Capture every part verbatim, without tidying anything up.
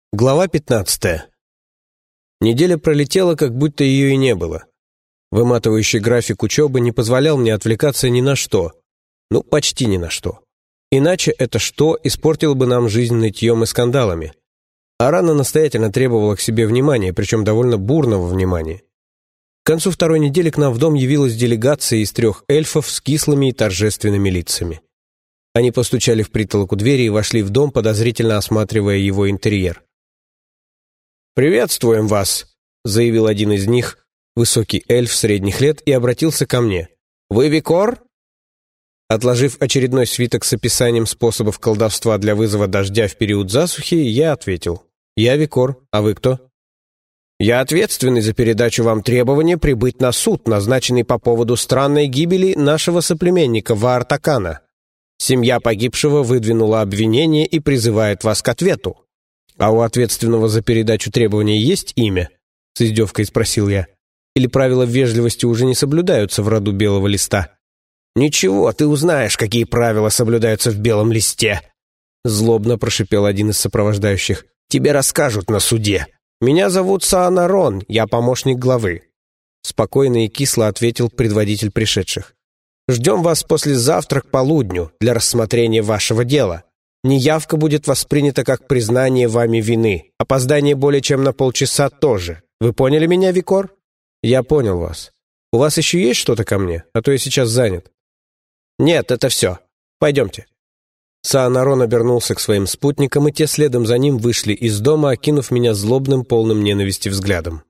Глава пятнадцатая. Неделя пролетела, как будто ее и не было. Выматывающий график учебы не позволял мне отвлекаться ни на что. Ну, почти ни на что. Иначе это что испортило бы нам жизнь нытьем и скандалами. Арана настоятельно требовала к себе внимания, причем довольно бурного внимания. К концу второй недели к нам в дом явилась делегация из трех эльфов с кислыми и торжественными лицами. Они постучали в притолоку двери и вошли в дом, подозрительно осматривая его интерьер. «Приветствуем вас», — заявил один из них, высокий эльф средних лет, и обратился ко мне. «Вы Викор?» Отложив очередной свиток с описанием способов колдовства для вызова дождя в период засухи, я ответил. «Я Викор, а вы кто?» «Я ответственный за передачу вам требования прибыть на суд, назначенный по поводу странной гибели нашего соплеменника Ваартакана. Семья погибшего выдвинула обвинение и призывает вас к ответу». «А у ответственного за передачу требований есть имя?» — с издевкой спросил я. «Или правила вежливости уже не соблюдаются в роду Белого Листа?» «Ничего, ты узнаешь, какие правила соблюдаются в Белом Листе», — злобно прошипел один из сопровождающих. «Тебе расскажут на суде. Меня зовут Саанарон, я помощник главы», — спокойно и кисло ответил предводитель пришедших. «Ждем вас послезавтра к полудню для рассмотрения вашего дела. Неявка будет воспринята как признание вами вины. Опоздание более чем на полчаса тоже. Вы поняли меня, Викор?» «Я понял вас. У вас еще есть что-то ко мне? А то я сейчас занят». «Нет, это все. Пойдемте». Саанарон обернулся к своим спутникам, и те следом за ним вышли из дома, окинув меня злобным, полным ненависти взглядом.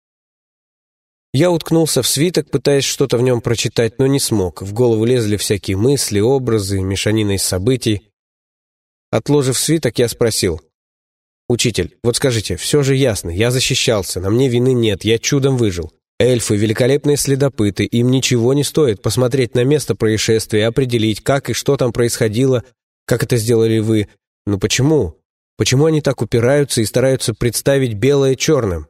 Я уткнулся в свиток, пытаясь что-то в нем прочитать, но не смог. В голову лезли всякие мысли, образы, мешанина из событий. Отложив свиток, я спросил. «Учитель, вот скажите, все же ясно, я защищался, на мне вины нет, я чудом выжил. Эльфы — великолепные следопыты, им ничего не стоит посмотреть на место происшествия, определить, как и что там происходило, как это сделали вы. Но почему? Почему они так упираются и стараются представить белое черным?»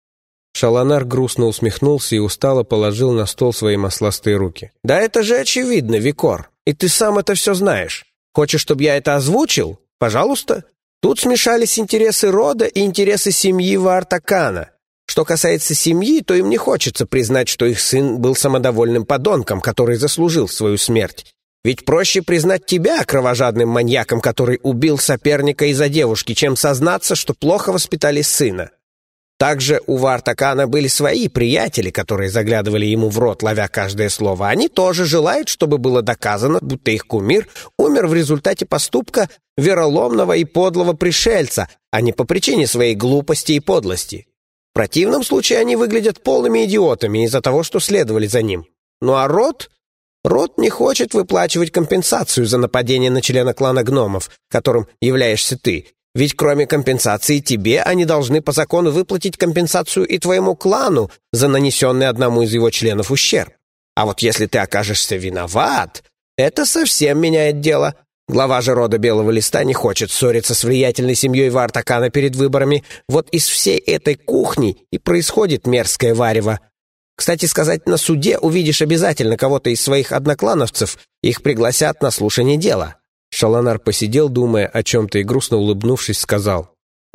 Шаланар грустно усмехнулся и устало положил на стол свои масластые руки. «Да это же очевидно, Викор, и ты сам это все знаешь. Хочешь, чтобы я это озвучил? Пожалуйста. Тут смешались интересы рода и интересы семьи Ваартакана. Что касается семьи, то им не хочется признать, что их сын был самодовольным подонком, который заслужил свою смерть. Ведь проще признать тебя кровожадным маньяком, который убил соперника из-за девушки, чем сознаться, что плохо воспитали сына. Также у Ваартакана были свои приятели, которые заглядывали ему в рот, ловя каждое слово. Они тоже желают, чтобы было доказано, будто их кумир умер в результате поступка вероломного и подлого пришельца, а не по причине своей глупости и подлости. В противном случае они выглядят полными идиотами из-за того, что следовали за ним. Ну а род? Род не хочет выплачивать компенсацию за нападение на члена клана гномов, которым являешься ты. Ведь кроме компенсации тебе, они должны по закону выплатить компенсацию и твоему клану за нанесенный одному из его членов ущерб. А вот если ты окажешься виноват, это совсем меняет дело. Глава же рода Белого Листа не хочет ссориться с влиятельной семьей Ваартакана перед выборами. Вот из всей этой кухни и происходит мерзкое варево. Кстати сказать, на суде увидишь обязательно кого-то из своих одноклановцев, их пригласят на слушание дела». Шаланар посидел, думая о чем-то, и грустно улыбнувшись, сказал.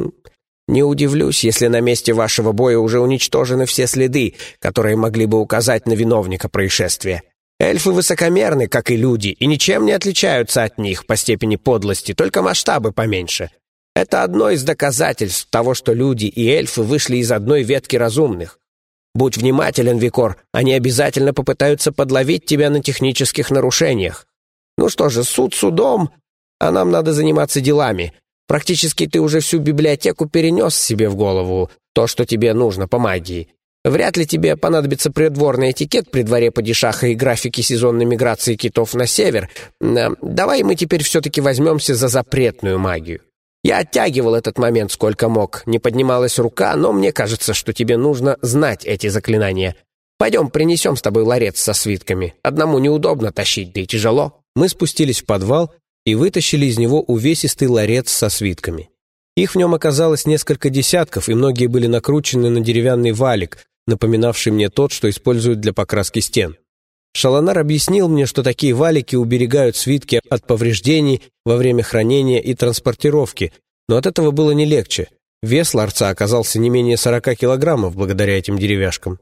«Не удивлюсь, если на месте вашего боя уже уничтожены все следы, которые могли бы указать на виновника происшествия. Эльфы высокомерны, как и люди, и ничем не отличаются от них по степени подлости, только масштабы поменьше. Это одно из доказательств того, что люди и эльфы вышли из одной ветки разумных. Будь внимателен, Викор, они обязательно попытаются подловить тебя на технических нарушениях. Ну что же, суд судом, а нам надо заниматься делами. Практически ты уже всю библиотеку перенес себе в голову, то, что тебе нужно по магии. Вряд ли тебе понадобится придворный этикет при дворе падишаха и графики сезонной миграции китов на север. Давай мы теперь все-таки возьмемся за запретную магию. Я оттягивал этот момент сколько мог, не поднималась рука, но мне кажется, что тебе нужно знать эти заклинания. Пойдем принесем с тобой ларец со свитками. Одному неудобно тащить, да и тяжело». Мы спустились в подвал и вытащили из него увесистый ларец со свитками. Их в нем оказалось несколько десятков, и многие были накручены на деревянный валик, напоминавший мне тот, что используют для покраски стен. Шаланар объяснил мне, что такие валики уберегают свитки от повреждений во время хранения и транспортировки, но от этого было не легче, Вес ларца оказался не менее сорока килограммов благодаря этим деревяшкам.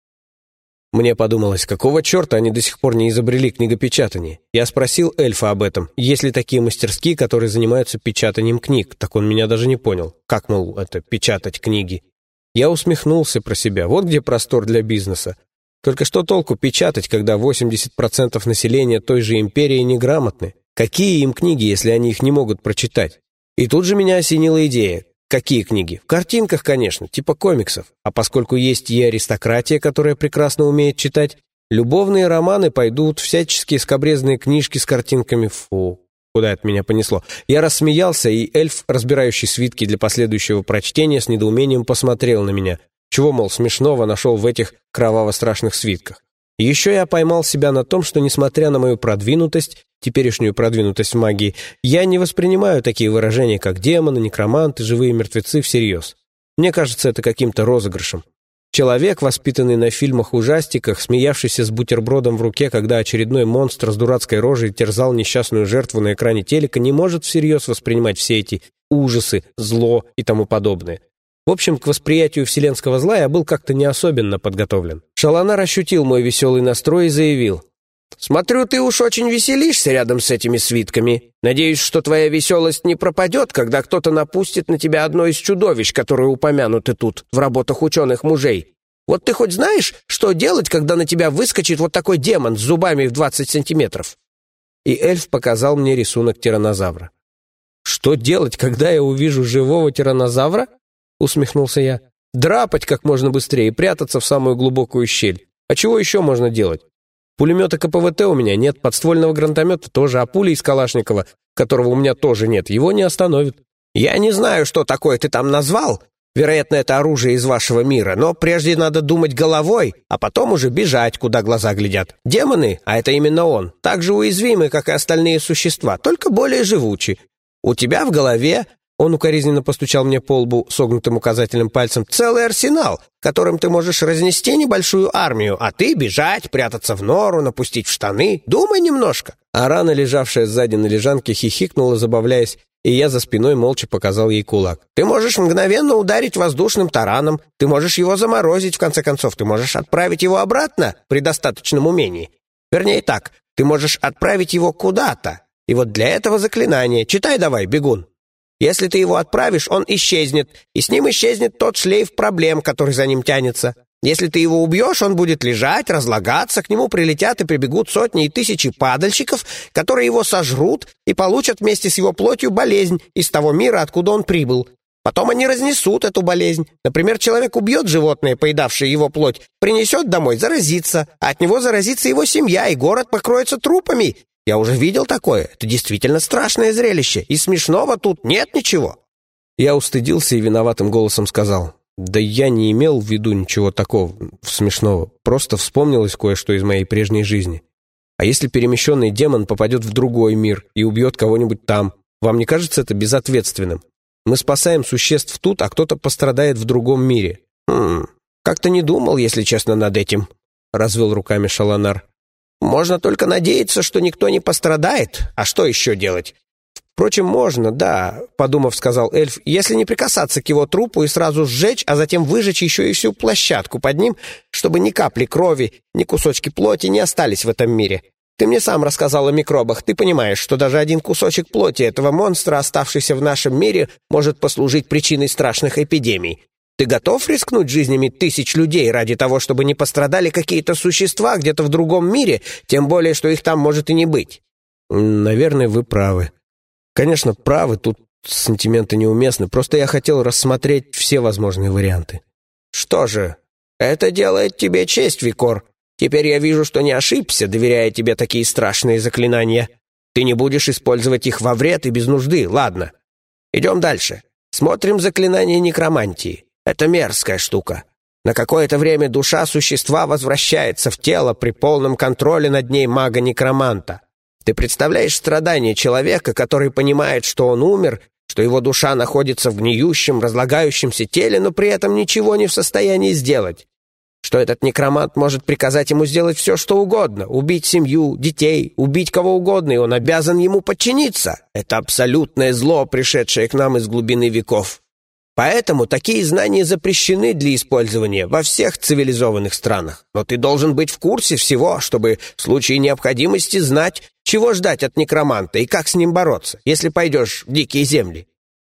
Мне подумалось, какого черта они до сих пор не изобрели книгопечатание? Я спросил эльфа об этом, есть ли такие мастерские, которые занимаются печатанием книг. Так он меня даже не понял. Как, мол, это печатать книги? Я усмехнулся про себя. Вот где простор для бизнеса. Только что толку печатать, когда восемьдесят процентов населения той же империи неграмотны? Какие им книги, если они их не могут прочитать? И тут же меня осенила идея. Какие книги? В картинках, конечно, типа комиксов. А поскольку есть и аристократия, которая прекрасно умеет читать, любовные романы пойдут, всяческие скабрезные книжки с картинками. Фу, куда это меня понесло? Я рассмеялся, и эльф, разбирающий свитки для последующего прочтения, с недоумением посмотрел на меня. Чего, мол, смешного нашел в этих кроваво-страшных свитках? И еще я поймал себя на том, что, несмотря на мою продвинутость, теперешнюю продвинутость в магии, я не воспринимаю такие выражения, как демоны, некроманты, живые мертвецы, всерьез. Мне кажется, это каким-то розыгрышем. Человек, воспитанный на фильмах-ужастиках, смеявшийся с бутербродом в руке, когда очередной монстр с дурацкой рожей терзал несчастную жертву на экране телека, не может всерьез воспринимать все эти ужасы, зло и тому подобное. В общем, к восприятию вселенского зла я был как-то не особенно подготовлен. Шаланар ощутил мой веселый настрой и заявил: «Смотрю, ты уж очень веселишься рядом с этими свитками. Надеюсь, что твоя веселость не пропадет, когда кто-то напустит на тебя одно из чудовищ, которые упомянуты тут, в работах ученых-мужей. Вот ты хоть знаешь, что делать, когда на тебя выскочит вот такой демон с зубами в двадцать сантиметров?» И эльф показал мне рисунок тираннозавра. «Что делать, когда я увижу живого тираннозавра?» — усмехнулся я. «Драпать как можно быстрее и прятаться в самую глубокую щель. А чего еще можно делать? Пулемета ка пэ вэ тэ у меня нет, подствольного гранатомета тоже, а пули из Калашникова, которого у меня тоже нет, его не остановит». «Я не знаю, что такое ты там назвал. Вероятно, это оружие из вашего мира, но прежде надо думать головой, а потом уже бежать, куда глаза глядят. Демоны, а это именно он, так же уязвимы, как и остальные существа, только более живучи. У тебя в голове...» Он укоризненно постучал мне по лбу согнутым указательным пальцем. «Целый арсенал, которым ты можешь разнести небольшую армию, а ты бежать, прятаться в нору, напустить в штаны. Думай немножко». А рана, лежавшая сзади на лежанке, хихикнула, забавляясь, и я за спиной молча показал ей кулак. «Ты можешь мгновенно ударить воздушным тараном, ты можешь его заморозить, в конце концов, ты можешь отправить его обратно при достаточном умении. Вернее так, ты можешь отправить его куда-то. И вот для этого заклинание. Читай давай, бегун». Если ты его отправишь, он исчезнет, и с ним исчезнет тот шлейф проблем, который за ним тянется. Если ты его убьешь, он будет лежать, разлагаться, к нему прилетят и прибегут сотни и тысячи падальщиков, которые его сожрут и получат вместе с его плотью болезнь из того мира, откуда он прибыл. Потом они разнесут эту болезнь. Например, человек убьет животное, поедавшее его плоть, принесет домой, заразится, а от него заразится его семья, и город покроется трупами. Я уже видел такое. Это действительно страшное зрелище, и смешного тут нет ничего». Я устыдился и виноватым голосом сказал: «Да я не имел в виду ничего такого смешного. Просто вспомнилось кое-что из моей прежней жизни. А если перемещенный демон попадет в другой мир и убьет кого-нибудь там, вам не кажется это безответственным? Мы спасаем существ тут, а кто-то пострадает в другом мире». «Хм, как-то не думал, если честно, над этим», — развел руками Шаланар. «Можно только надеяться, что никто не пострадает. А что еще делать?» «Впрочем, можно, да», — подумав, сказал эльф, «если не прикасаться к его трупу и сразу сжечь, а затем выжечь еще и всю площадку под ним, чтобы ни капли крови, ни кусочки плоти не остались в этом мире. Ты мне сам рассказал о микробах. Ты понимаешь, что даже один кусочек плоти этого монстра, оставшийся в нашем мире, может послужить причиной страшных эпидемий. Ты готов рискнуть жизнями тысяч людей ради того, чтобы не пострадали какие-то существа где-то в другом мире, тем более, что их там может и не быть?» «Наверное, вы правы. Конечно, правы, тут сантименты неуместны, просто я хотел рассмотреть все возможные варианты». «Что же, это делает тебе честь, Викор. Теперь я вижу, что не ошибся, доверяя тебе такие страшные заклинания. Ты не будешь использовать их во вред и без нужды, ладно. Идем дальше. Смотрим заклинание некромантии. Это мерзкая штука. На какое-то время душа существа возвращается в тело при полном контроле над ней мага-некроманта. Ты представляешь страдания человека, который понимает, что он умер, что его душа находится в гниющем, разлагающемся теле, но при этом ничего не в состоянии сделать? Что этот некромант может приказать ему сделать все, что угодно, убить семью, детей, убить кого угодно, и он обязан ему подчиниться. Это абсолютное зло, пришедшее к нам из глубины веков. Поэтому такие знания запрещены для использования во всех цивилизованных странах. Но ты должен быть в курсе всего, чтобы в случае необходимости знать, чего ждать от некроманта и как с ним бороться, если пойдешь в дикие земли.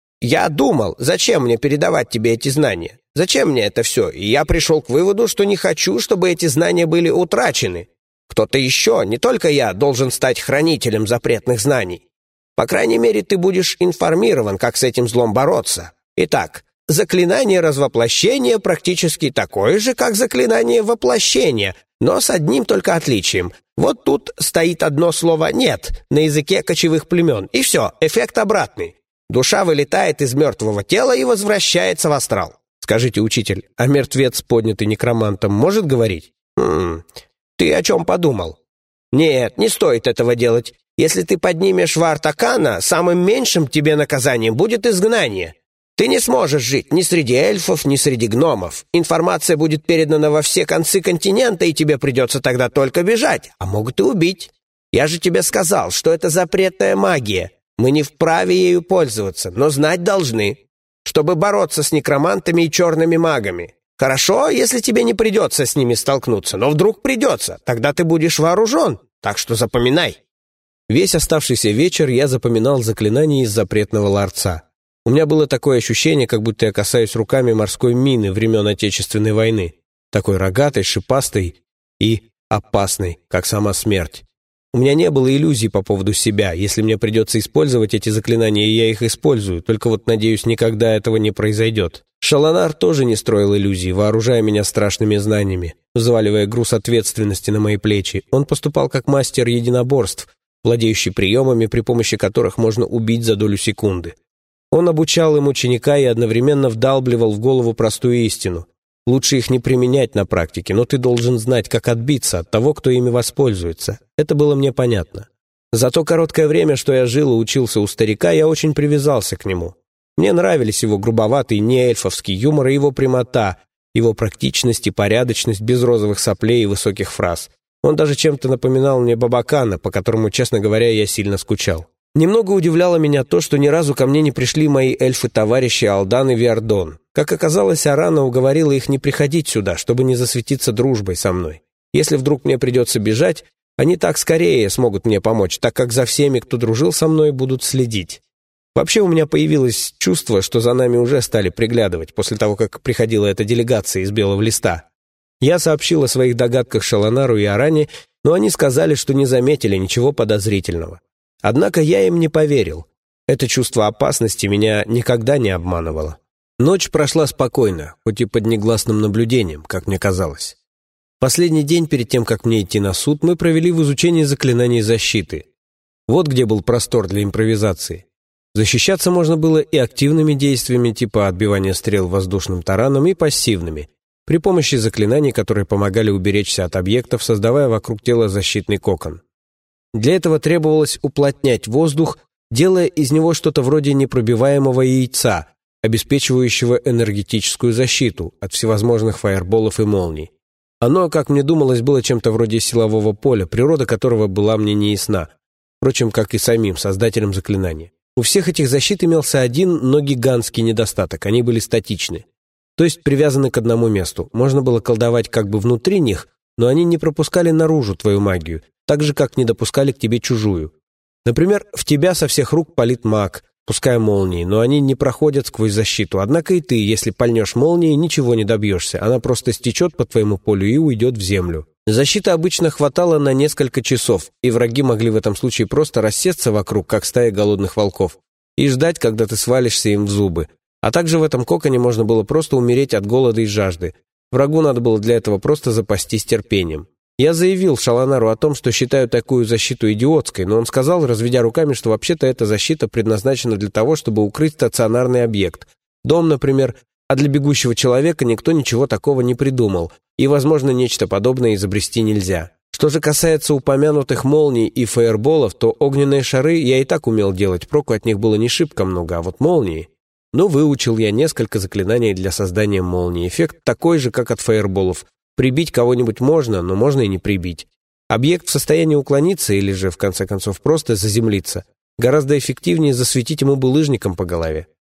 Я думал, зачем мне передавать тебе эти знания? Зачем мне это все? И я пришел к выводу, что не хочу, чтобы эти знания были утрачены. Кто-то еще, не только я, должен стать хранителем запретных знаний. По крайней мере, ты будешь информирован, как с этим злом бороться. Итак, заклинание развоплощения практически такое же, как заклинание воплощения, но с одним только отличием. Вот тут стоит одно слово «нет» на языке кочевых племен, и все, эффект обратный. Душа вылетает из мертвого тела и возвращается в астрал. Скажите, учитель, а мертвец, поднятый некромантом, может говорить? Хм, ты о чем подумал? Нет, не стоит этого делать. Если ты поднимешь Вартакана, самым меньшим тебе наказанием будет изгнание. Ты не сможешь жить ни среди эльфов, ни среди гномов. Информация будет передана во все концы континента, и тебе придется тогда только бежать, а могут и убить. Я же тебе сказал, что это запретная магия. Мы не вправе ею пользоваться, но знать должны, чтобы бороться с некромантами и черными магами. Хорошо, если тебе не придется с ними столкнуться, но вдруг придется, тогда ты будешь вооружен, так что запоминай». Весь оставшийся вечер я запоминал заклинания из запретного ларца. У меня было такое ощущение, как будто я касаюсь руками морской мины времен Отечественной войны, такой рогатой, шипастой и опасной, как сама смерть. У меня не было иллюзий по поводу себя. Если мне придется использовать эти заклинания, я их использую, только вот, надеюсь, никогда этого не произойдет. Шаланар тоже не строил иллюзий, вооружая меня страшными знаниями, взваливая груз ответственности на мои плечи. Он поступал как мастер единоборств, владеющий приемами, при помощи которых можно убить за долю секунды. Он обучал им ученика и одновременно вдалбливал в голову простую истину. Лучше их не применять на практике, но ты должен знать, как отбиться от того, кто ими воспользуется. Это было мне понятно. За то короткое время, что я жил и учился у старика, я очень привязался к нему. Мне нравились его грубоватый неэльфовский юмор и его прямота, его практичность и порядочность без розовых соплей и высоких фраз. Он даже чем-то напоминал мне Бабакана, по которому, честно говоря, я сильно скучал. Немного удивляло меня то, что ни разу ко мне не пришли мои эльфы-товарищи Алдан и Виардон. Как оказалось, Арана уговорила их не приходить сюда, чтобы не засветиться дружбой со мной. Если вдруг мне придется бежать, они так скорее смогут мне помочь, так как за всеми, кто дружил со мной, будут следить. Вообще у меня появилось чувство, что за нами уже стали приглядывать после того, как приходила эта делегация из Белого Листа. Я сообщил о своих догадках Шаланару и Аране, но они сказали, что не заметили ничего подозрительного. Однако я им не поверил. Это чувство опасности меня никогда не обманывало. Ночь прошла спокойно, хоть и под негласным наблюдением, как мне казалось. Последний день перед тем, как мне идти на суд, мы провели в изучении заклинаний защиты. Вот где был простор для импровизации. Защищаться можно было и активными действиями, типа отбивания стрел воздушным тараном, и пассивными, при помощи заклинаний, которые помогали уберечься от объектов, создавая вокруг тела защитный кокон. Для этого требовалось уплотнять воздух, делая из него что-то вроде непробиваемого яйца, обеспечивающего энергетическую защиту от всевозможных фаерболов и молний. Оно, как мне думалось, было чем-то вроде силового поля, природа которого была мне неясна, впрочем, как и самим создателям заклинания. У всех этих защит имелся один, но гигантский недостаток – они были статичны, то есть привязаны к одному месту. Можно было колдовать как бы внутри них, но они не пропускали наружу твою магию, так же, как не допускали к тебе чужую. Например, в тебя со всех рук палит маг, пуская молнии, но они не проходят сквозь защиту. Однако и ты, если пальнешь молнией, ничего не добьешься. Она просто стечет по твоему полю и уйдет в землю. Защиты обычно хватало на несколько часов, и враги могли в этом случае просто рассесться вокруг, как стая голодных волков, и ждать, когда ты свалишься им в зубы. А также в этом коконе можно было просто умереть от голода и жажды. Врагу надо было для этого просто запастись терпением. Я заявил Шаланару о том, что считаю такую защиту идиотской, но он сказал, разведя руками, что вообще-то эта защита предназначена для того, чтобы укрыть стационарный объект. Дом, например, а для бегущего человека никто ничего такого не придумал, и, возможно, нечто подобное изобрести нельзя. Что же касается упомянутых молний и фаерболов, то огненные шары я и так умел делать, проку от них было не шибко много, а вот молнии... Но выучил я несколько заклинаний для создания молнии. Эффект такой же, как от фаерболов. Прибить кого-нибудь можно, но можно и не прибить. Объект в состоянии уклониться или же, в конце концов, просто заземлиться. Гораздо эффективнее засветить ему булыжником по голове.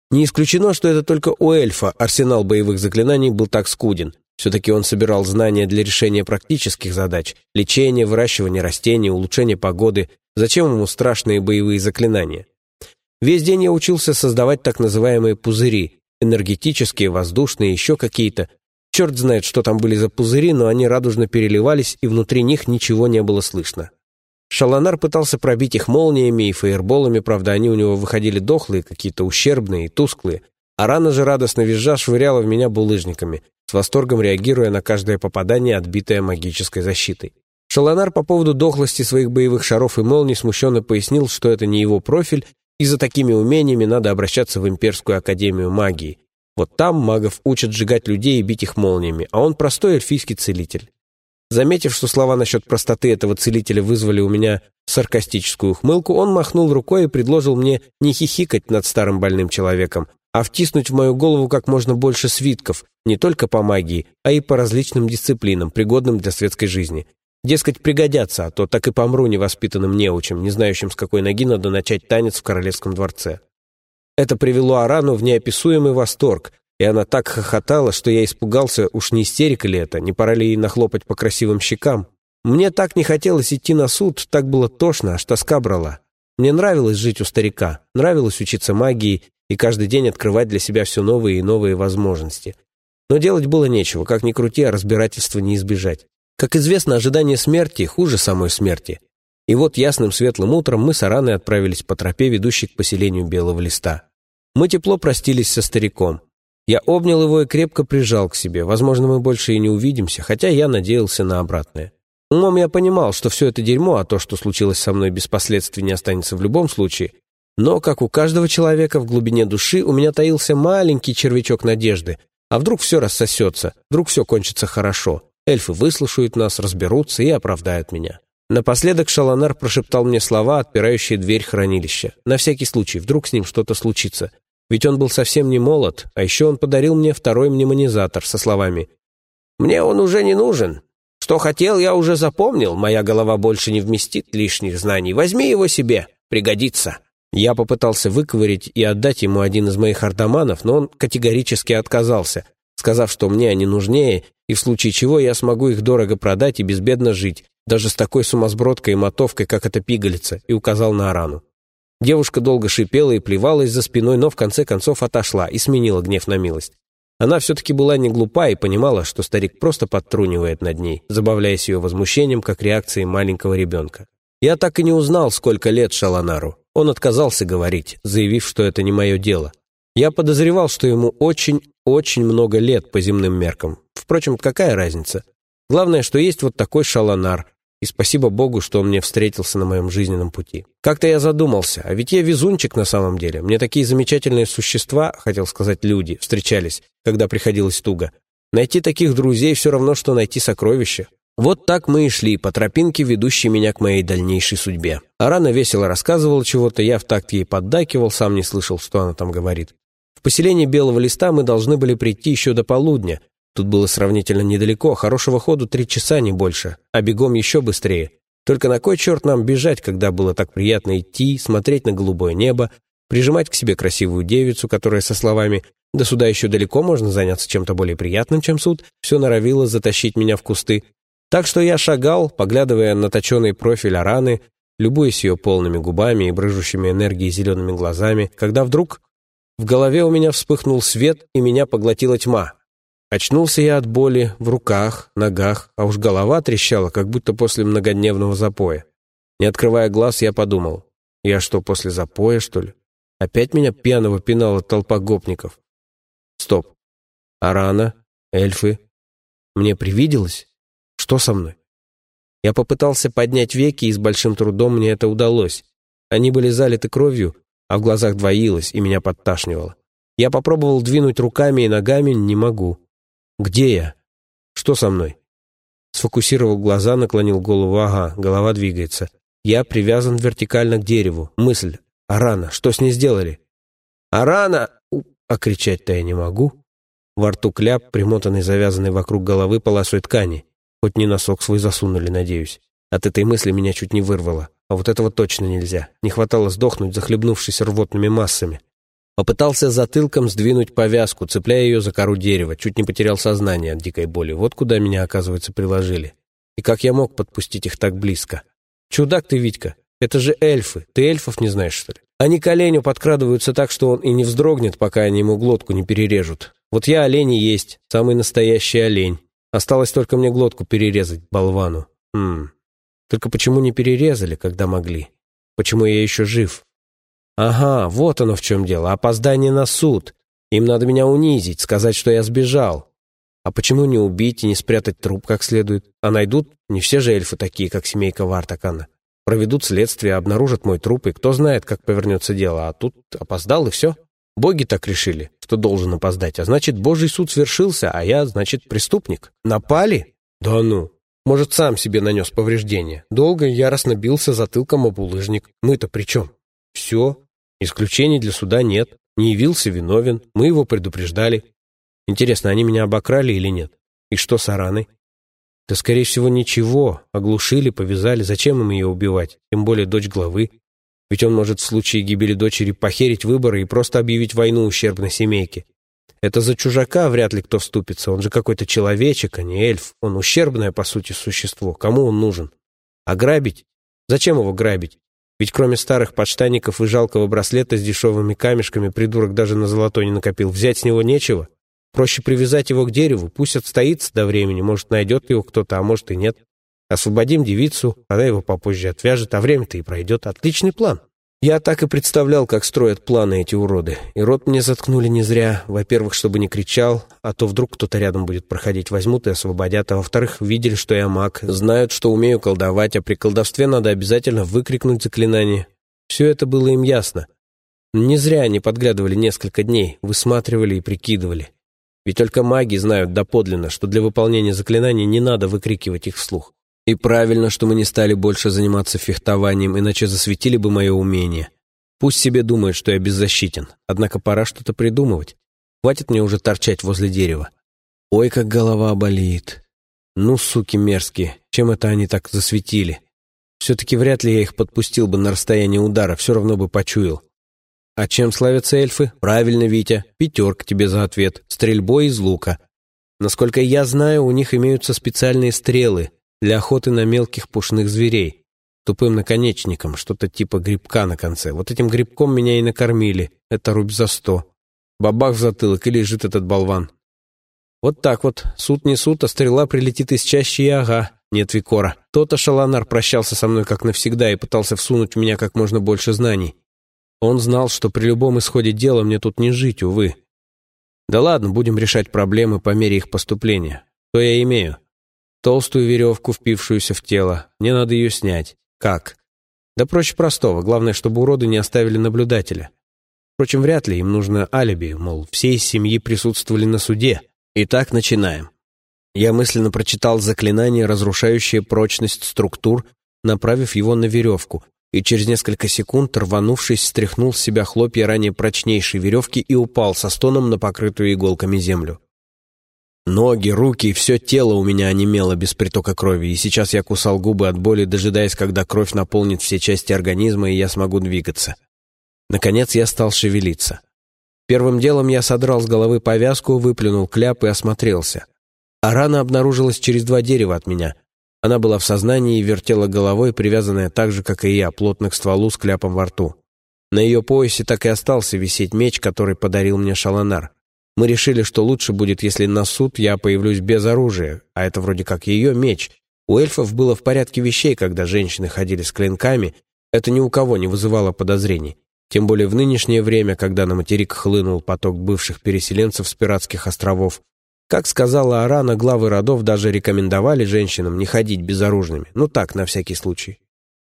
Не исключено, что это только у эльфа арсенал боевых заклинаний был так скуден. Все-таки он собирал знания для решения практических задач, лечения, выращивания растений, улучшения погоды. Зачем ему страшные боевые заклинания? Весь день я учился создавать так называемые пузыри, энергетические, воздушные, еще какие-то. Черт знает, что там были за пузыри, но они радужно переливались, и внутри них ничего не было слышно. Шаланар пытался пробить их молниями и фаерболами, правда, они у него выходили дохлые, какие-то ущербные и тусклые. Арана же радостно визжа швыряла в меня булыжниками, с восторгом реагируя на каждое попадание, отбитое магической защитой. Шаланар по поводу дохлости своих боевых шаров и молний смущенно пояснил, что это не его профиль, и за такими умениями надо обращаться в Имперскую Академию Магии. Вот там магов учат сжигать людей и бить их молниями, а он простой эльфийский целитель. Заметив, что слова насчет простоты этого целителя вызвали у меня саркастическую ухмылку, он махнул рукой и предложил мне не хихикать над старым больным человеком, а втиснуть в мою голову как можно больше свитков, не только по магии, а и по различным дисциплинам, пригодным для светской жизни. Дескать, пригодятся, а то так и помру невоспитанным неучем, не знающим, с какой ноги надо начать танец в королевском дворце. Это привело Арану в неописуемый восторг, и она так хохотала, что я испугался, уж не истерика ли это, не пора ли ей нахлопать по красивым щекам. Мне так не хотелось идти на суд, так было тошно, аж тоска брала. Мне нравилось жить у старика, нравилось учиться магии и каждый день открывать для себя все новые и новые возможности. Но делать было нечего, как ни крути, а разбирательства не избежать. Как известно, ожидание смерти хуже самой смерти. И вот ясным светлым утром мы с Араной отправились по тропе, ведущей к поселению Белого Листа. Мы тепло простились со стариком. Я обнял его и крепко прижал к себе. Возможно, мы больше и не увидимся, хотя я надеялся на обратное. Умом я понимал, что все это дерьмо, а то, что случилось со мной без последствий, не останется в любом случае. Но, как у каждого человека, в глубине души у меня таился маленький червячок надежды. А вдруг все рассосется, вдруг все кончится хорошо. Эльфы выслушают нас, разберутся и оправдают меня. Напоследок Шаланар прошептал мне слова, отпирающие дверь хранилища. На всякий случай, вдруг с ним что-то случится. Ведь он был совсем не молод, а еще он подарил мне второй мнемонизатор со словами «Мне он уже не нужен. Что хотел, я уже запомнил. Моя голова больше не вместит лишних знаний. Возьми его себе. Пригодится». Я попытался выковырять и отдать ему один из моих ардаманов, но он категорически отказался, сказав, что мне они нужнее, и в случае чего я смогу их дорого продать и безбедно жить, даже с такой сумасбродкой и мотовкой, как эта пигалица, и указал на Арану. Девушка долго шипела и плевалась за спиной, но в конце концов отошла и сменила гнев на милость. Она все-таки была не глупа и понимала, что старик просто подтрунивает над ней, забавляясь ее возмущением, как реакцией маленького ребенка. Я так и не узнал, сколько лет Шаланару. Он отказался говорить, заявив, что это не мое дело. Я подозревал, что ему очень-очень много лет по земным меркам. Впрочем, какая разница? Главное, что есть вот такой Шаланар, и спасибо Богу, что он мне встретился на моем жизненном пути. Как-то я задумался, а ведь я везунчик на самом деле. Мне такие замечательные существа, хотел сказать люди, встречались, когда приходилось туго. Найти таких друзей все равно, что найти сокровища. Вот так мы и шли по тропинке, ведущей меня к моей дальнейшей судьбе. Арана весело рассказывала чего-то, я в такт ей поддакивал, сам не слышал, что она там говорит. В поселение Белого Листа мы должны были прийти еще до полудня. Тут было сравнительно недалеко, хорошего ходу три часа, не больше, а бегом еще быстрее. Только на кой черт нам бежать, когда было так приятно идти, смотреть на голубое небо, прижимать к себе красивую девицу, которая со словами «да сюда еще далеко, можно заняться чем-то более приятным, чем суд», все норовила затащить меня в кусты. Так что я шагал, поглядывая на точеный профиль Араны, любуясь ее полными губами и брыжущими энергией зелеными глазами, когда вдруг в голове у меня вспыхнул свет, и меня поглотила тьма. Очнулся я от боли в руках, ногах, а уж голова трещала, как будто после многодневного запоя. Не открывая глаз, я подумал, я что, после запоя, что ли? Опять меня пьяного пинала толпа гопников. Стоп. Арана, эльфы. Мне привиделось? Что со мной? Я попытался поднять веки, и с большим трудом мне это удалось. Они были залиты кровью, а в глазах двоилось, и меня подташнивало. Я попробовал двинуть руками и ногами, не могу. Где я? Что со мной? Сфокусировал глаза, наклонил голову. Ага, голова двигается. Я привязан вертикально к дереву. Мысль. Арана, что с ней сделали? Арана! А кричать-то я не могу. Во рту кляп, примотанный, завязанный вокруг головы полосой ткани. Хоть не носок свой засунули, надеюсь. От этой мысли меня чуть не вырвало. А вот этого точно нельзя. Не хватало сдохнуть, захлебнувшись рвотными массами. Попытался затылком сдвинуть повязку, цепляя ее за кору дерева. Чуть не потерял сознание от дикой боли. Вот куда меня, оказывается, приложили. И как я мог подпустить их так близко? Чудак ты, Витька. Это же эльфы. Ты эльфов не знаешь, что ли? Они к оленю подкрадываются так, что он и не вздрогнет, пока они ему глотку не перережут. Вот я олень и есть. Самый настоящий олень. Осталось только мне глотку перерезать, болвану. Хм. Только почему не перерезали, когда могли? Почему я еще жив? Ага, вот оно в чем дело. Опоздание на суд. Им надо меня унизить, сказать, что я сбежал. А почему не убить и не спрятать труп как следует? А найдут? Не все же эльфы такие, как семейка Вартакана. Проведут следствие, обнаружат мой труп, и кто знает, как повернется дело. А тут опоздал, и все. Боги так решили, что должен опоздать. А значит, Божий суд свершился, а я, значит, преступник. Напали? Да ну. Может, сам себе нанес повреждения. Долго и яростно бился затылком об булыжник. Мы-то при чем? Все. Исключений для суда нет. Не явился виновен. Мы его предупреждали. Интересно, они меня обокрали или нет? И что с Араной? Да, скорее всего, ничего. Оглушили, повязали. Зачем им ее убивать? Тем более дочь главы. Ведь он может в случае гибели дочери похерить выборы и просто объявить войну ущербной семейке. Это за чужака вряд ли кто вступится. Он же какой-то человечек, а не эльф. Он ущербное, по сути, существо. Кому он нужен? А грабить? Зачем его грабить? Ведь кроме старых подштанников и жалкого браслета с дешевыми камешками придурок даже на золотой не накопил. Взять с него нечего. Проще привязать его к дереву. Пусть отстоится до времени. Может, найдет его кто-то, а может и нет. Освободим девицу, она его попозже отвяжет, а время-то и пройдет. Отличный план. Я так и представлял, как строят планы эти уроды. И рот мне заткнули не зря. Во-первых, чтобы не кричал, а то вдруг кто-то рядом будет проходить, возьмут и освободят. А во-вторых, видели, что я маг, знают, что умею колдовать, а при колдовстве надо обязательно выкрикнуть заклинание. Все это было им ясно. Не зря они подглядывали несколько дней, высматривали и прикидывали. Ведь только маги знают доподлинно, что для выполнения заклинаний не надо выкрикивать их вслух. И правильно, что мы не стали больше заниматься фехтованием, иначе засветили бы мое умение. Пусть себе думают, что я беззащитен, однако пора что-то придумывать. Хватит мне уже торчать возле дерева. Ой, как голова болит. Ну, суки мерзкие, чем это они так засветили? Все-таки вряд ли я их подпустил бы на расстояние удара, все равно бы почуял. А чем славятся эльфы? Правильно, Витя, пятерка тебе за ответ, стрельбой из лука. Насколько я знаю, у них имеются специальные стрелы для охоты на мелких пушных зверей, тупым наконечником, что-то типа грибка на конце. Вот этим грибком меня и накормили, это рубь за сто. Бабах в затылок, и лежит этот болван. Вот так вот, суд не суд, а стрела прилетит из чащи, и ага, нет Викора. То-то Шаланар прощался со мной как навсегда и пытался всунуть в меня как можно больше знаний. Он знал, что при любом исходе дела мне тут не жить, увы. Да ладно, будем решать проблемы по мере их поступления. Что я имею? Толстую веревку, впившуюся в тело. Мне надо ее снять. Как? Да проще простого. Главное, чтобы уроды не оставили наблюдателя. Впрочем, вряд ли им нужно алиби, мол, все из семьи присутствовали на суде. Итак, начинаем. Я мысленно прочитал заклинание, разрушающее прочность структур, направив его на веревку, и через несколько секунд, рванувшись, стряхнул с себя хлопья ранее прочнейшей веревки и упал со стоном на покрытую иголками землю. Ноги, руки и все тело у меня онемело без притока крови, и сейчас я кусал губы от боли, дожидаясь, когда кровь наполнит все части организма, и я смогу двигаться. Наконец я стал шевелиться. Первым делом я содрал с головы повязку, выплюнул кляп и осмотрелся. А рана обнаружилась через два дерева от меня. Она была в сознании и вертела головой, привязанная так же, как и я, плотно к стволу с кляпом во рту. На ее поясе так и остался висеть меч, который подарил мне Шаланар. Мы решили, что лучше будет, если на суд я появлюсь без оружия, а это вроде как ее меч. У эльфов было в порядке вещей, когда женщины ходили с клинками, это ни у кого не вызывало подозрений. Тем более в нынешнее время, когда на материк хлынул поток бывших переселенцев с пиратских островов. Как сказала Арана, главы родов даже рекомендовали женщинам не ходить безоружными, ну так, на всякий случай.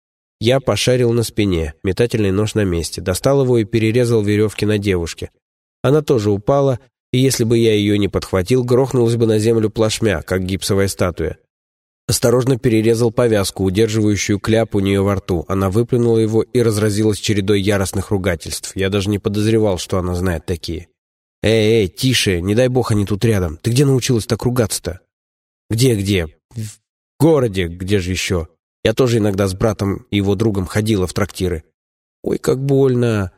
Я пошарил на спине, метательный нож на месте, достал его и перерезал веревки на девушке. Она тоже упала, и если бы я ее не подхватил, грохнулась бы на землю плашмя, как гипсовая статуя. Осторожно перерезал повязку, удерживающую кляп у нее во рту. Она выплюнула его и разразилась чередой яростных ругательств. Я даже не подозревал, что она знает такие. «Эй, эй, тише, не дай бог они тут рядом. Ты где научилась так ругаться-то?» «Где-где? В городе, где же еще? Я тоже иногда с братом и его другом ходила в трактиры». «Ой, как больно.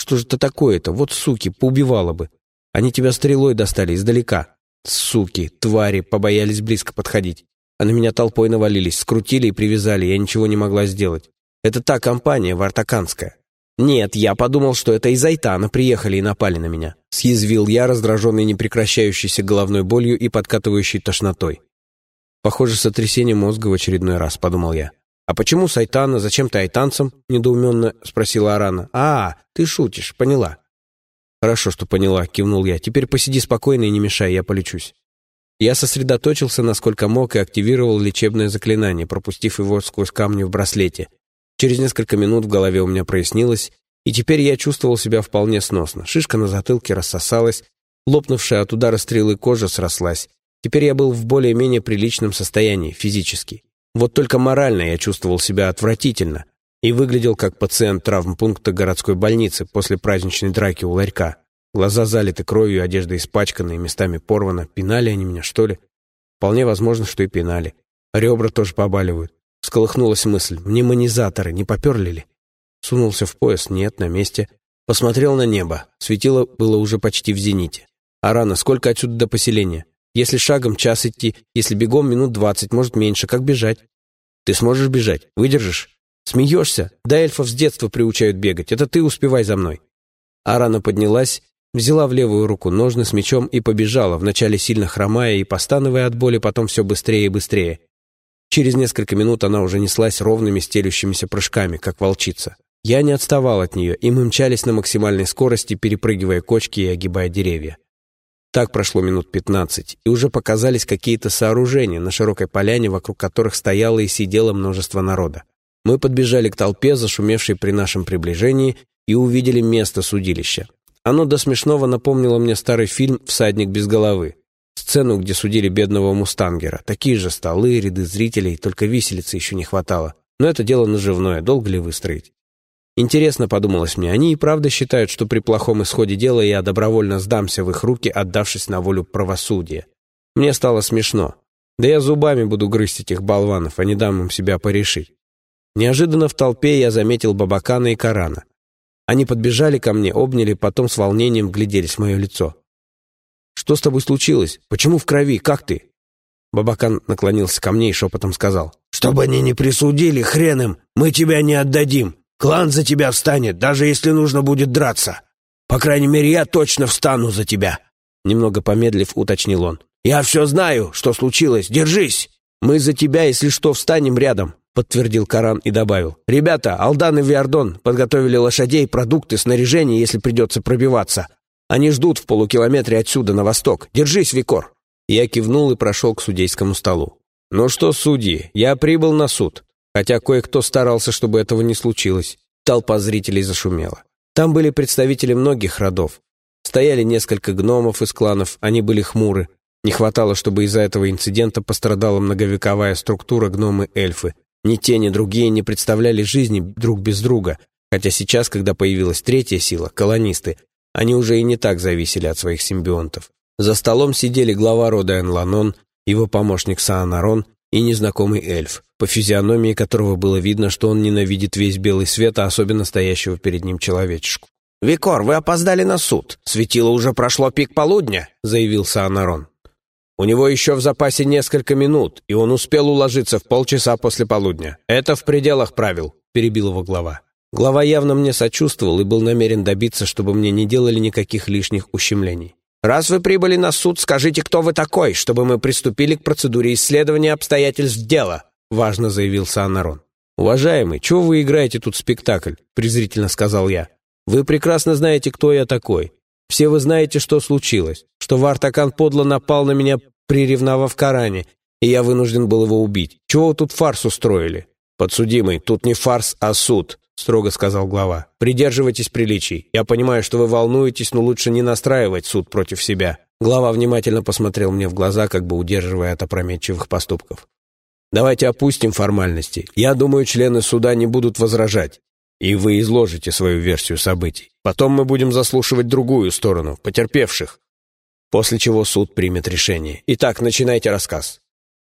Что же это такое-то? Вот суки, поубивало бы. Они тебя стрелой достали издалека. Суки, твари, побоялись близко подходить. А на меня толпой навалились, скрутили и привязали, я ничего не могла сделать. Это та компания, вартаканская. Нет, я подумал, что это из Айтана приехали и напали на меня. Съязвил я, раздраженный непрекращающейся головной болью и подкатывающей тошнотой. Похоже, сотрясение мозга в очередной раз, подумал я. «А почему с Айтана? Зачем ты айтанцем?» — недоуменно спросила Арана. «А, ты шутишь, поняла». «Хорошо, что поняла», — кивнул я. «Теперь посиди спокойно и не мешай, я полечусь». Я сосредоточился, насколько мог, и активировал лечебное заклинание, пропустив его сквозь камни в браслете. Через несколько минут в голове у меня прояснилось, и теперь я чувствовал себя вполне сносно. Шишка на затылке рассосалась, лопнувшая от удара стрелы кожа срослась. Теперь я был в более-менее приличном состоянии, физически. Вот только морально я чувствовал себя отвратительно и выглядел как пациент травмпункта городской больницы после праздничной драки у ларька. Глаза залиты кровью, одежда испачкана и местами порвана. Пинали они меня, что ли? Вполне возможно, что и пинали. Ребра тоже побаливают. Всколыхнулась мысль. Мнемонизаторы не поперли ли? Сунулся в пояс. Нет, на месте. Посмотрел на небо. Светило было уже почти в зените. Арана, сколько отсюда до поселения? Если шагом час идти, если бегом минут двадцать, может меньше. Как бежать? Ты сможешь бежать? Выдержишь? Смеешься? Да эльфов с детства приучают бегать. Это ты успевай за мной. Арана поднялась, взяла в левую руку ножны с мечом и побежала, вначале сильно хромая и постановая от боли, потом все быстрее и быстрее. Через несколько минут она уже неслась ровными стелющимися прыжками, как волчица. Я не отставал от нее, и мы мчались на максимальной скорости, перепрыгивая кочки и огибая деревья. Так прошло минут пятнадцать, и уже показались какие-то сооружения на широкой поляне, вокруг которых стояло и сидело множество народа. Мы подбежали к толпе, зашумевшей при нашем приближении, и увидели место судилища. Оно до смешного напомнило мне старый фильм «Всадник без головы». Сцену, где судили бедного мустангера. Такие же столы, ряды зрителей, только виселицы еще не хватало. Но это дело наживное, долго ли выстроить? Интересно, подумалось мне, они и правда считают, что при плохом исходе дела я добровольно сдамся в их руки, отдавшись на волю правосудия. Мне стало смешно. Да я зубами буду грызть этих болванов, а не дам им себя порешить. Неожиданно в толпе я заметил Бабакана и Карана. Они подбежали ко мне, обняли, потом с волнением вгляделись в мое лицо. «Что с тобой случилось? Почему в крови? Как ты?» Бабакан наклонился ко мне и шепотом сказал. «Чтобы они не присудили, хрен им, мы тебя не отдадим. Клан за тебя встанет, даже если нужно будет драться. По крайней мере, я точно встану за тебя». Немного помедлив, уточнил он. «Я все знаю, что случилось. Держись!» «Мы за тебя, если что, встанем рядом», подтвердил Каран и добавил. «Ребята, Алдан и Виардон подготовили лошадей, продукты, снаряжение, если придется пробиваться. Они ждут в полукилометре отсюда, на восток. Держись, Викор!» Я кивнул и прошел к судейскому столу. «Ну что, судьи, я прибыл на суд. Хотя кое-кто старался, чтобы этого не случилось». Толпа зрителей зашумела. Там были представители многих родов. Стояли несколько гномов из кланов, они были хмуры. Не хватало, чтобы из-за этого инцидента пострадала многовековая структура гномы-эльфы. Ни те, ни другие не представляли жизни друг без друга, хотя сейчас, когда появилась третья сила, колонисты, они уже и не так зависели от своих симбионтов. За столом сидели глава рода Энланон, его помощник Саанарон и незнакомый эльф, по физиономии которого было видно, что он ненавидит весь белый свет, а особенно стоящего перед ним человечешку. «Викор, вы опоздали на суд. Светило уже прошло пик полудня», — заявил Саанарон. «У него еще в запасе несколько минут, и он успел уложиться в полчаса после полудня. Это в пределах правил», — перебил его глава. Глава явно мне сочувствовал и был намерен добиться, чтобы мне не делали никаких лишних ущемлений. «Раз вы прибыли на суд, скажите, кто вы такой, чтобы мы приступили к процедуре исследования обстоятельств дела», — важно заявил Саанарон. «Уважаемый, чего вы играете тут спектакль?» — презрительно сказал я. «Вы прекрасно знаете, кто я такой. Все вы знаете, что случилось, что Вартакан подло напал на меня, приревновав Каране, и я вынужден был его убить. Чего вы тут фарс устроили?» «Подсудимый, тут не фарс, а суд», — строго сказал глава. «Придерживайтесь приличий. Я понимаю, что вы волнуетесь, но лучше не настраивать суд против себя». Глава внимательно посмотрел мне в глаза, как бы удерживая от опрометчивых поступков. «Давайте опустим формальности. Я думаю, члены суда не будут возражать. И вы изложите свою версию событий. Потом мы будем заслушивать другую сторону, потерпевших. После чего суд примет решение. Итак, начинайте рассказ».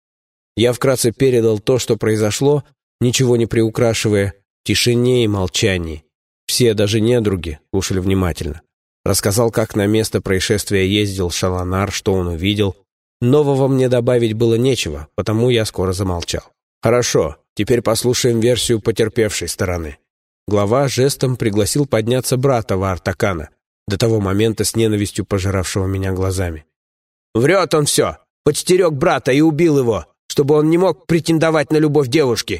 Я вкратце передал то, что произошло, ничего не приукрашивая, в тишине и молчании. Все, даже недруги, слушали внимательно. Рассказал, как на место происшествия ездил Шаланар, что он увидел. Нового мне добавить было нечего, потому я скоро замолчал. «Хорошо, теперь послушаем версию потерпевшей стороны». Глава жестом пригласил подняться брата Ваартакана, до того момента с ненавистью пожиравшего меня глазами. «Врет он все! Подстерег брата и убил его, чтобы он не мог претендовать на любовь девушки.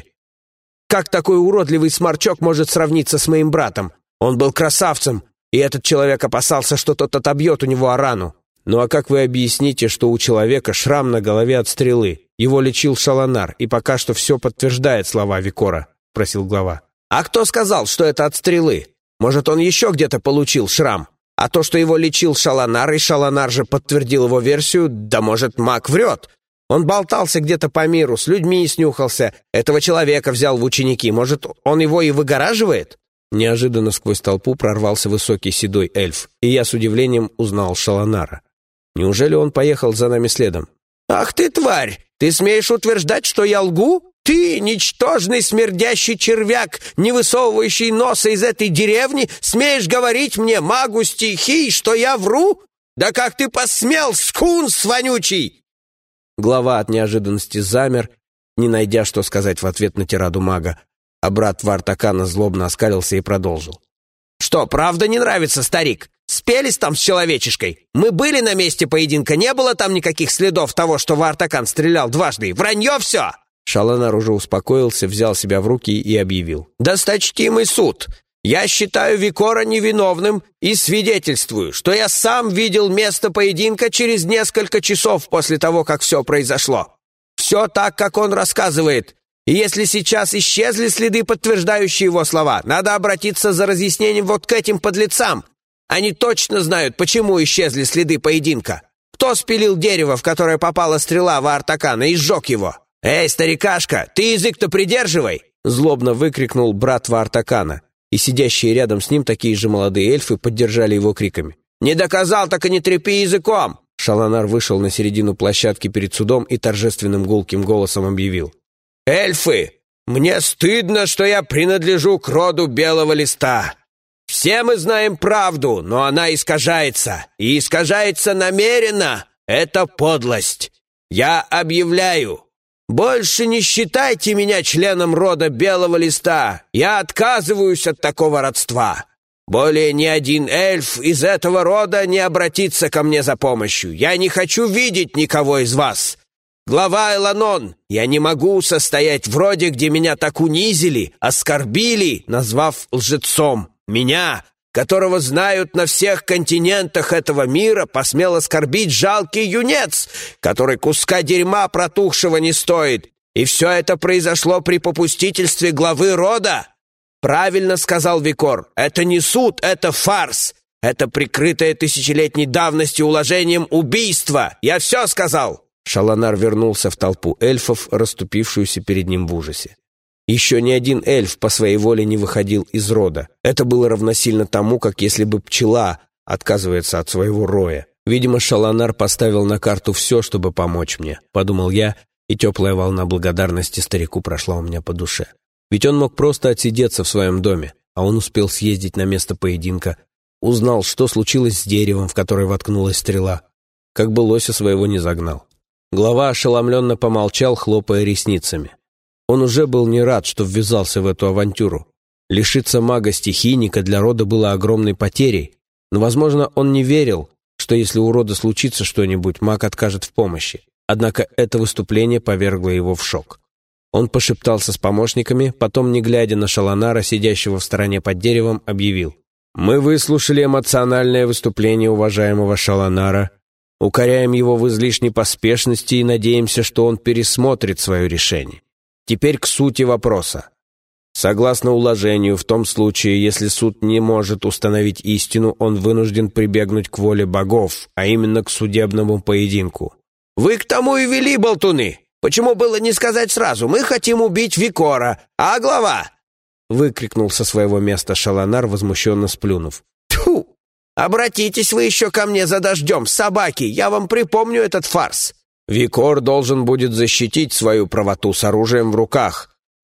Как такой уродливый сморчок может сравниться с моим братом? Он был красавцем, и этот человек опасался, что тот отобьет у него Арану. Ну а как вы объясните, что у человека шрам на голове от стрелы? Его лечил Шаланар, и пока что все подтверждает слова Викора», — просил глава. «А кто сказал, что это от стрелы? Может, он еще где-то получил шрам? А то, что его лечил Шаланар, и Шаланар же подтвердил его версию, да может, маг врет. Он болтался где-то по миру, с людьми и снюхался, этого человека взял в ученики, может, он его и выгораживает?» Неожиданно сквозь толпу прорвался высокий седой эльф, и я с удивлением узнал Шаланара. Неужели он поехал за нами следом? «Ах ты, тварь! Ты смеешь утверждать, что я лгу? Ты, ничтожный смердящий червяк, не высовывающий носа из этой деревни, смеешь говорить мне, магу стихий, что я вру? Да как ты посмел, скунс вонючий!» Глава от неожиданности замер, не найдя, что сказать в ответ на тираду мага, а брат Ваартакана злобно оскалился и продолжил. «Что, правда не нравится, старик? Спелись там с человечишкой? Мы были на месте поединка, не было там никаких следов того, что Ваартакан стрелял дважды. Вранье все!» Шаланар уже успокоился, взял себя в руки и объявил. «Досточтимый суд! Я считаю Викора невиновным и свидетельствую, что я сам видел место поединка через несколько часов после того, как все произошло. Все так, как он рассказывает. И если сейчас исчезли следы, подтверждающие его слова, надо обратиться за разъяснением вот к этим подлецам. Они точно знают, почему исчезли следы поединка. Кто спилил дерево, в которое попала стрела Ваартакана, и сжег его? Эй, старикашка, ты язык-то придерживай!» Злобно выкрикнул брат Ваартакана, и сидящие рядом с ним такие же молодые эльфы поддержали его криками. «Не доказал, так и не трепи языком!» Шаланар вышел на середину площадки перед судом и торжественным гулким голосом объявил. «Эльфы, мне стыдно, что я принадлежу к роду Белого Листа. Все мы знаем правду, но она искажается, и искажается намеренно. Это подлость. Я объявляю, больше не считайте меня членом рода Белого Листа. Я отказываюсь от такого родства. Более ни один эльф из этого рода не обратится ко мне за помощью. Я не хочу видеть никого из вас. Глава Эланон, я не могу состоять в роде, где меня так унизили, оскорбили, назвав лжецом. Меня, которого знают на всех континентах этого мира, посмел оскорбить жалкий юнец, который куска дерьма протухшего не стоит. И все это произошло при попустительстве главы рода. Правильно сказал Викор, это не суд, это фарс. Это прикрытое тысячелетней давностью уложением убийство. Я все сказал. Шаланар вернулся в толпу эльфов, расступившуюся перед ним в ужасе. Еще ни один эльф по своей воле не выходил из рода. Это было равносильно тому, как если бы пчела отказывается от своего роя. Видимо, Шаланар поставил на карту все, чтобы помочь мне, подумал я, и теплая волна благодарности старику прошла у меня по душе. Ведь он мог просто отсидеться в своем доме, а он успел съездить на место поединка, узнал, что случилось с деревом, в которое воткнулась стрела, как бы лося своего не загнал. Глава ошеломленно помолчал, хлопая ресницами. Он уже был не рад, что ввязался в эту авантюру. Лишиться мага-стихийника для рода было огромной потерей, но, возможно, он не верил, что если у рода случится что-нибудь, маг откажет в помощи. Однако это выступление повергло его в шок. Он пошептался с помощниками, потом, не глядя на Шаланара, сидящего в стороне под деревом, объявил. «Мы выслушали эмоциональное выступление уважаемого Шаланара, укоряем его в излишней поспешности и надеемся, что он пересмотрит свое решение. Теперь к сути вопроса. Согласно уложению, в том случае, если суд не может установить истину, он вынужден прибегнуть к воле богов, а именно к судебному поединку». «Вы к тому и вели, болтуны! Почему было не сказать сразу? Мы хотим убить Викора, а глава?» Выкрикнул со своего места Шаланар, возмущенно сплюнув. «Тьфу! Обратитесь вы еще ко мне за дождем, собаки, я вам припомню этот фарс. Викор должен будет защитить свою правоту с оружием в руках.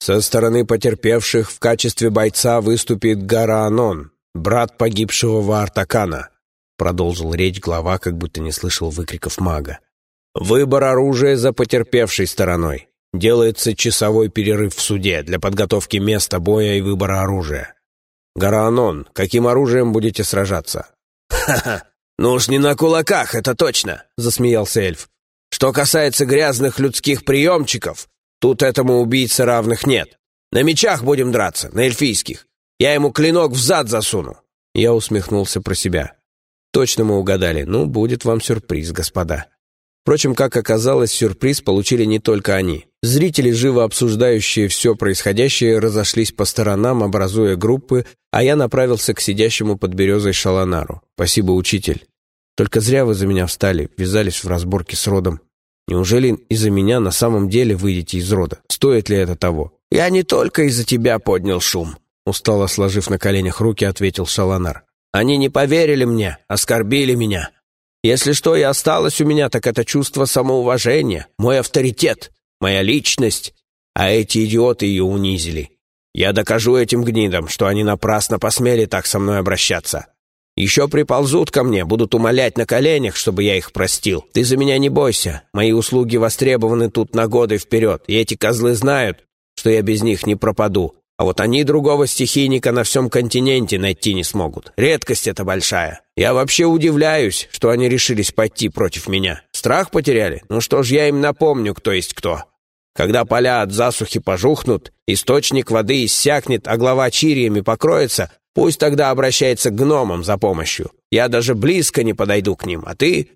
Со стороны потерпевших в качестве бойца выступит Гараанон, брат погибшего Ваартакана», — продолжил речь глава, как будто не слышал выкриков мага. «Выбор оружия за потерпевшей стороной. Делается часовой перерыв в суде для подготовки места боя и выбора оружия. Гараанон, каким оружием будете сражаться?» «Ха-ха! Ну уж не на кулаках, это точно!» — засмеялся эльф. «Что касается грязных людских приемчиков, тут этому убийце равных нет. На мечах будем драться, на эльфийских. Я ему клинок в зад засуну». Я усмехнулся про себя. Точно мы угадали. Ну, будет вам сюрприз, господа. Впрочем, как оказалось, сюрприз получили не только они. Зрители, живо обсуждающие все происходящее, разошлись по сторонам, образуя группы, а я направился к сидящему под березой Шаланару. «Спасибо, учитель. Только зря вы за меня встали, ввязались в разборки с родом. Неужели из-за меня на самом деле выйдете из рода? Стоит ли это того?» «Я не только из-за тебя поднял шум», — устало сложив на коленях руки, ответил Шаланар. «Они не поверили мне, оскорбили меня. Если что и осталось у меня, так это чувство самоуважения, мой авторитет, моя личность, а эти идиоты ее унизили. Я докажу этим гнидам, что они напрасно посмели так со мной обращаться. Еще приползут ко мне, будут умолять на коленях, чтобы я их простил. Ты за меня не бойся, мои услуги востребованы тут на годы вперед, и эти козлы знают, что я без них не пропаду. А вот они другого стихийника на всем континенте найти не смогут. Редкость это большая. Я вообще удивляюсь, что они решились пойти против меня. Страх потеряли? Ну что ж, я им напомню, кто есть кто. Когда поля от засухи пожухнут, источник воды иссякнет, а глава чириями покроется, пусть тогда обращается к гномам за помощью. Я даже близко не подойду к ним, а ты...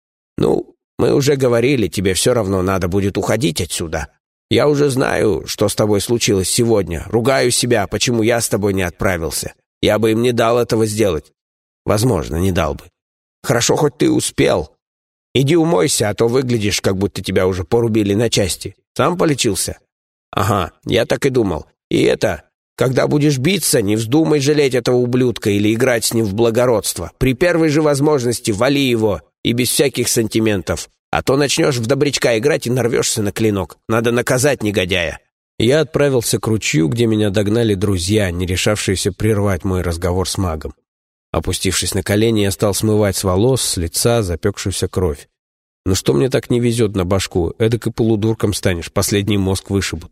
Ну, мы уже говорили, тебе все равно надо будет уходить отсюда. Я уже знаю, что с тобой случилось сегодня. Ругаю себя, почему я с тобой не отправился. Я бы им не дал этого сделать. Возможно, не дал бы. Хорошо, хоть ты успел. Иди умойся, а то выглядишь, как будто тебя уже порубили на части. Сам полечился? Ага, я так и думал. И это, когда будешь биться, не вздумай жалеть этого ублюдка или играть с ним в благородство. При первой же возможности вали его, и без всяких сантиментов. А то начнешь в добрячка играть и нарвешься на клинок. Надо наказать негодяя». Я отправился к ручью, где меня догнали друзья, не решавшиеся прервать мой разговор с магом. Опустившись на колени, я стал смывать с волос, с лица запекшуюся кровь. Ну что мне так не везет на башку? Эдак и полудурком станешь, последний мозг вышибут.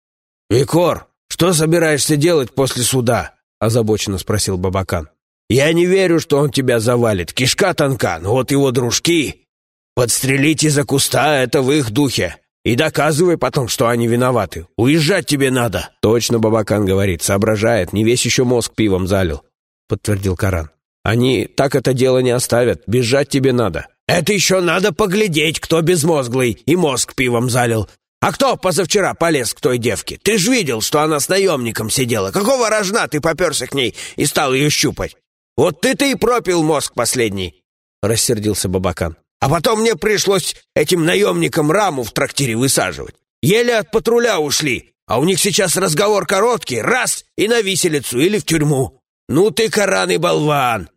«Викор, что собираешься делать после суда?» — озабоченно спросил Бабакан. «Я не верю, что он тебя завалит. Кишка тонка, но вот его дружки... Подстрелить из-за куста — это в их духе. И доказывай потом, что они виноваты. Уезжать тебе надо». «Точно, Бабакан говорит, соображает, не весь еще мозг пивом залил», — подтвердил Каран. «Они так это дело не оставят, бежать тебе надо». «Это еще надо поглядеть, кто безмозглый и мозг пивом залил. А кто позавчера полез к той девке? Ты ж видел, что она с наемником сидела. Какого рожна ты поперся к ней и стал ее щупать? Вот ты-то и пропил мозг последний», — рассердился Бабакан. «А потом мне пришлось этим наемникам раму в трактире высаживать. Еле от патруля ушли, а у них сейчас разговор короткий, раз — и на виселицу или в тюрьму. Ну ты, Каран, и болван!»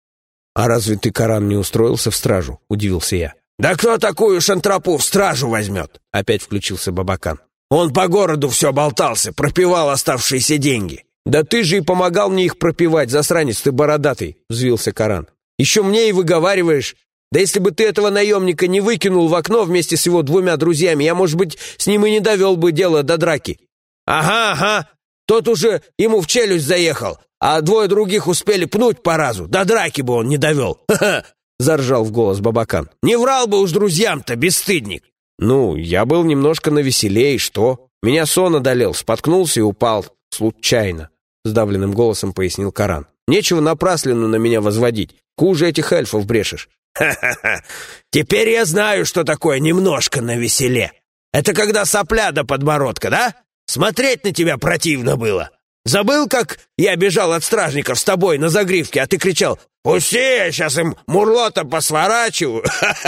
«А разве ты, Каран, не устроился в стражу?» — удивился я. «Да кто такую шантропу в стражу возьмет?» — опять включился Бабакан. «Он по городу все болтался, пропивал оставшиеся деньги». «Да ты же и помогал мне их пропивать, засранец ты бородатый!» — взвился Каран. «Еще мне и выговариваешь. Да если бы ты этого наемника не выкинул в окно вместе с его двумя друзьями, я, может быть, с ним и не довел бы дело до драки». «Ага, ага, тот уже ему в челюсть заехал, а двое других успели пнуть по разу. До драки бы он не довел. Ха-ха!» — заржал в голос Бабакан. «Не врал бы уж друзьям-то, бесстыдник!» «Ну, я был немножко навеселее, что? Меня сон одолел, споткнулся и упал. Случайно», — сдавленным голосом пояснил Каран. «Нечего напраслину на меня возводить. Хуже этих эльфов брешешь». «Ха-ха-ха! Теперь я знаю, что такое немножко навеселе. Это когда сопля до подбородка, да? Смотреть на тебя противно было. Забыл, как я бежал от стражников с тобой на загривке, а ты кричал: «Пусти, я сейчас им мурло-то посворачиваю!»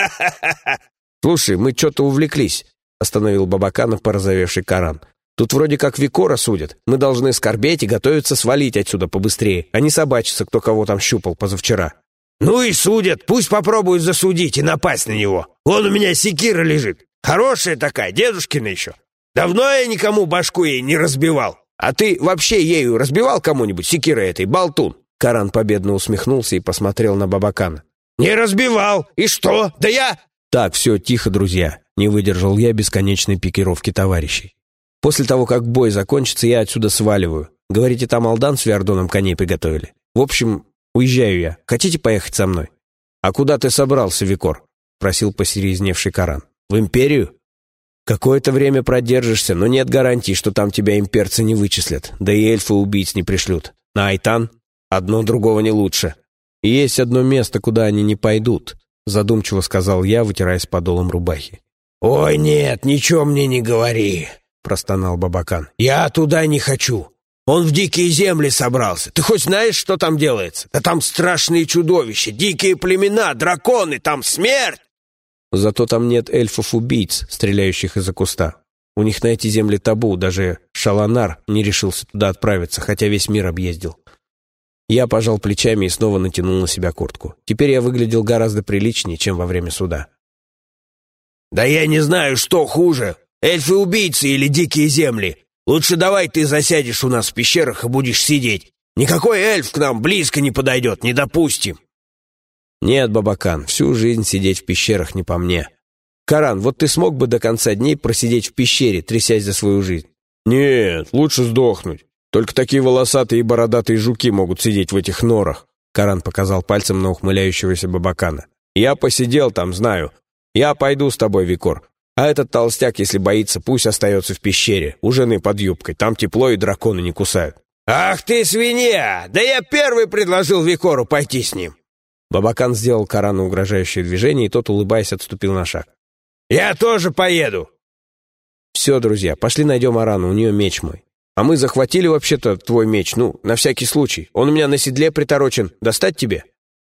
«Слушай, мы что-то увлеклись», — остановил Бабакана порозовевший Каран. «Тут вроде как Викора судят. Мы должны скорбеть и готовиться свалить отсюда побыстрее, а не собачиться, кто кого там щупал позавчера». «Ну и судят, пусть попробуют засудить и напасть на него. Вон у меня секира лежит, хорошая такая, дедушкина еще. Давно я никому башку ей не разбивал. А ты вообще ею разбивал кому-нибудь, секирой этой, болтун?» Каран победно усмехнулся и посмотрел на Бабакана. «Не разбивал! И что? Да я...» «Так, все, тихо, друзья!» Не выдержал я бесконечной пикировки товарищей. «После того, как бой закончится, я отсюда сваливаю. Говорите, там Алдан с Виардоном коней приготовили. В общем, уезжаю я. Хотите поехать со мной?» «А куда ты собрался, Викор?» — просил посерьезневший Каран. «В Империю?» «Какое-то время продержишься, но нет гарантий, что там тебя имперцы не вычислят, да и эльфы убийц не пришлют. На Айтан одно другого не лучше. И есть одно место, куда они не пойдут», — задумчиво сказал я, вытираясь подолом рубахи. «Ой, нет, ничего мне не говори», — простонал Бабакан. «Я туда не хочу. Он в дикие земли собрался. Ты хоть знаешь, что там делается? Да там страшные чудовища, дикие племена, драконы, там смерть!» «Зато там нет эльфов-убийц, стреляющих из-за куста. У них на эти земли табу, даже Шаланар не решился туда отправиться, хотя весь мир объездил». Я пожал плечами и снова натянул на себя куртку. Теперь я выглядел гораздо приличнее, чем во время суда. «Да я не знаю, что хуже, эльфы-убийцы или дикие земли. Лучше давай ты засядешь у нас в пещерах и будешь сидеть. Никакой эльф к нам близко не подойдет, не допустим». «Нет, Бабакан, всю жизнь сидеть в пещерах не по мне. Каран, вот ты смог бы до конца дней просидеть в пещере, трясясь за свою жизнь?» «Нет, лучше сдохнуть. Только такие волосатые и бородатые жуки могут сидеть в этих норах», Каран показал пальцем на ухмыляющегося Бабакана. «Я посидел там, знаю. Я пойду с тобой, Викор. А этот толстяк, если боится, пусть остается в пещере, у жены под юбкой. Там тепло и драконы не кусают». «Ах ты, свинья! Да я первый предложил Викору пойти с ним!» Бабакан сделал Карану угрожающее движение, и тот, улыбаясь, отступил на шаг. «Я тоже поеду!» «Все, друзья, пошли найдем Арану, у нее меч мой. А мы захватили вообще-то твой меч, ну, на всякий случай. Он у меня на седле приторочен. Достать тебе?»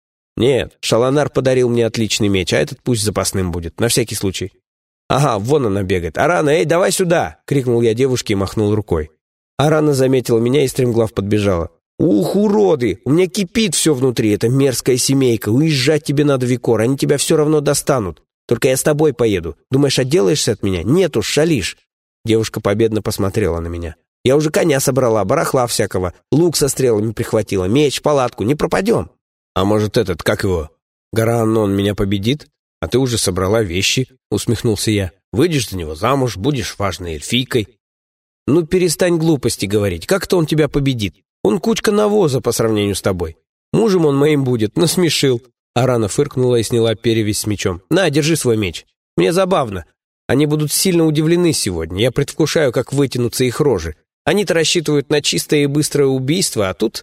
«Нет, Шаланар подарил мне отличный меч, а этот пусть запасным будет, на всякий случай». «Ага, вон она бегает. Арана, эй, давай сюда!» — крикнул я девушке и махнул рукой. Арана заметила меня и стремглав подбежала. «Ух, уроды! У меня кипит все внутри, эта мерзкая семейка. Уезжать тебе надо, Викор, они тебя все равно достанут. Только я с тобой поеду. Думаешь, отделаешься от меня? Нет уж, шалишь!» Девушка победно посмотрела на меня. «Я уже коня собрала, барахла всякого, лук со стрелами прихватила, меч, палатку, не пропадем!» «А может этот, как его, Гарааннон меня победит? А ты уже собрала вещи?» — усмехнулся я. «Выйдешь за него замуж, будешь важной эльфийкой». «Ну перестань глупости говорить, как-то он тебя победит. Он кучка навоза по сравнению с тобой. Мужем он моим будет, насмешил». Арана фыркнула и сняла перевязь с мечом. «На, держи свой меч. Мне забавно. Они будут сильно удивлены сегодня. Я предвкушаю, как вытянутся их рожи. Они-то рассчитывают на чистое и быстрое убийство, а тут...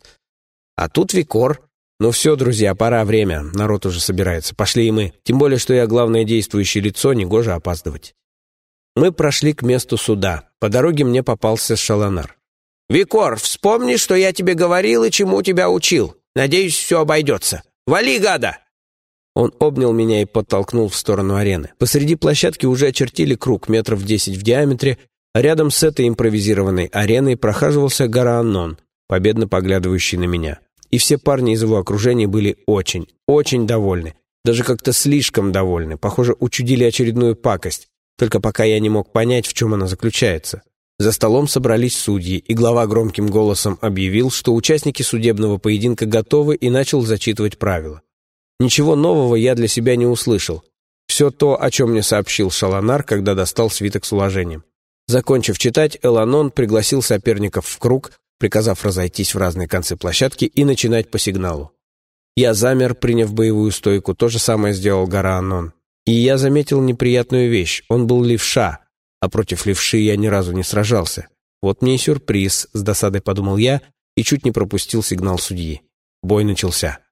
А тут Викор. Ну все, друзья, пора, время. Народ уже собирается. Пошли и мы. Тем более, что я главное действующее лицо, негоже опаздывать». Мы прошли к месту суда. По дороге мне попался Шаланар. «Викор, вспомни, что я тебе говорил и чему тебя учил. Надеюсь, все обойдется. Вали, гада!» Он обнял меня и подтолкнул в сторону арены. Посреди площадки уже очертили круг метров десять в диаметре, а рядом с этой импровизированной ареной прохаживался Гарааннон, победно поглядывающий на меня. И все парни из его окружения были очень, очень довольны. Даже как-то слишком довольны. Похоже, учудили очередную пакость. Только пока я не мог понять, в чем она заключается. За столом собрались судьи, и глава громким голосом объявил, что участники судебного поединка готовы, и начал зачитывать правила. Ничего нового я для себя не услышал. Все то, о чем мне сообщил Шаланар, когда достал свиток с уложением. Закончив читать, Эланон пригласил соперников в круг, приказав разойтись в разные концы площадки и начинать по сигналу. Я замер, приняв боевую стойку, то же самое сделал Гарааннон. И я заметил неприятную вещь, он был левша, а против левши я ни разу не сражался. Вот мне и сюрприз, с досадой подумал я, и чуть не пропустил сигнал судьи. Бой начался.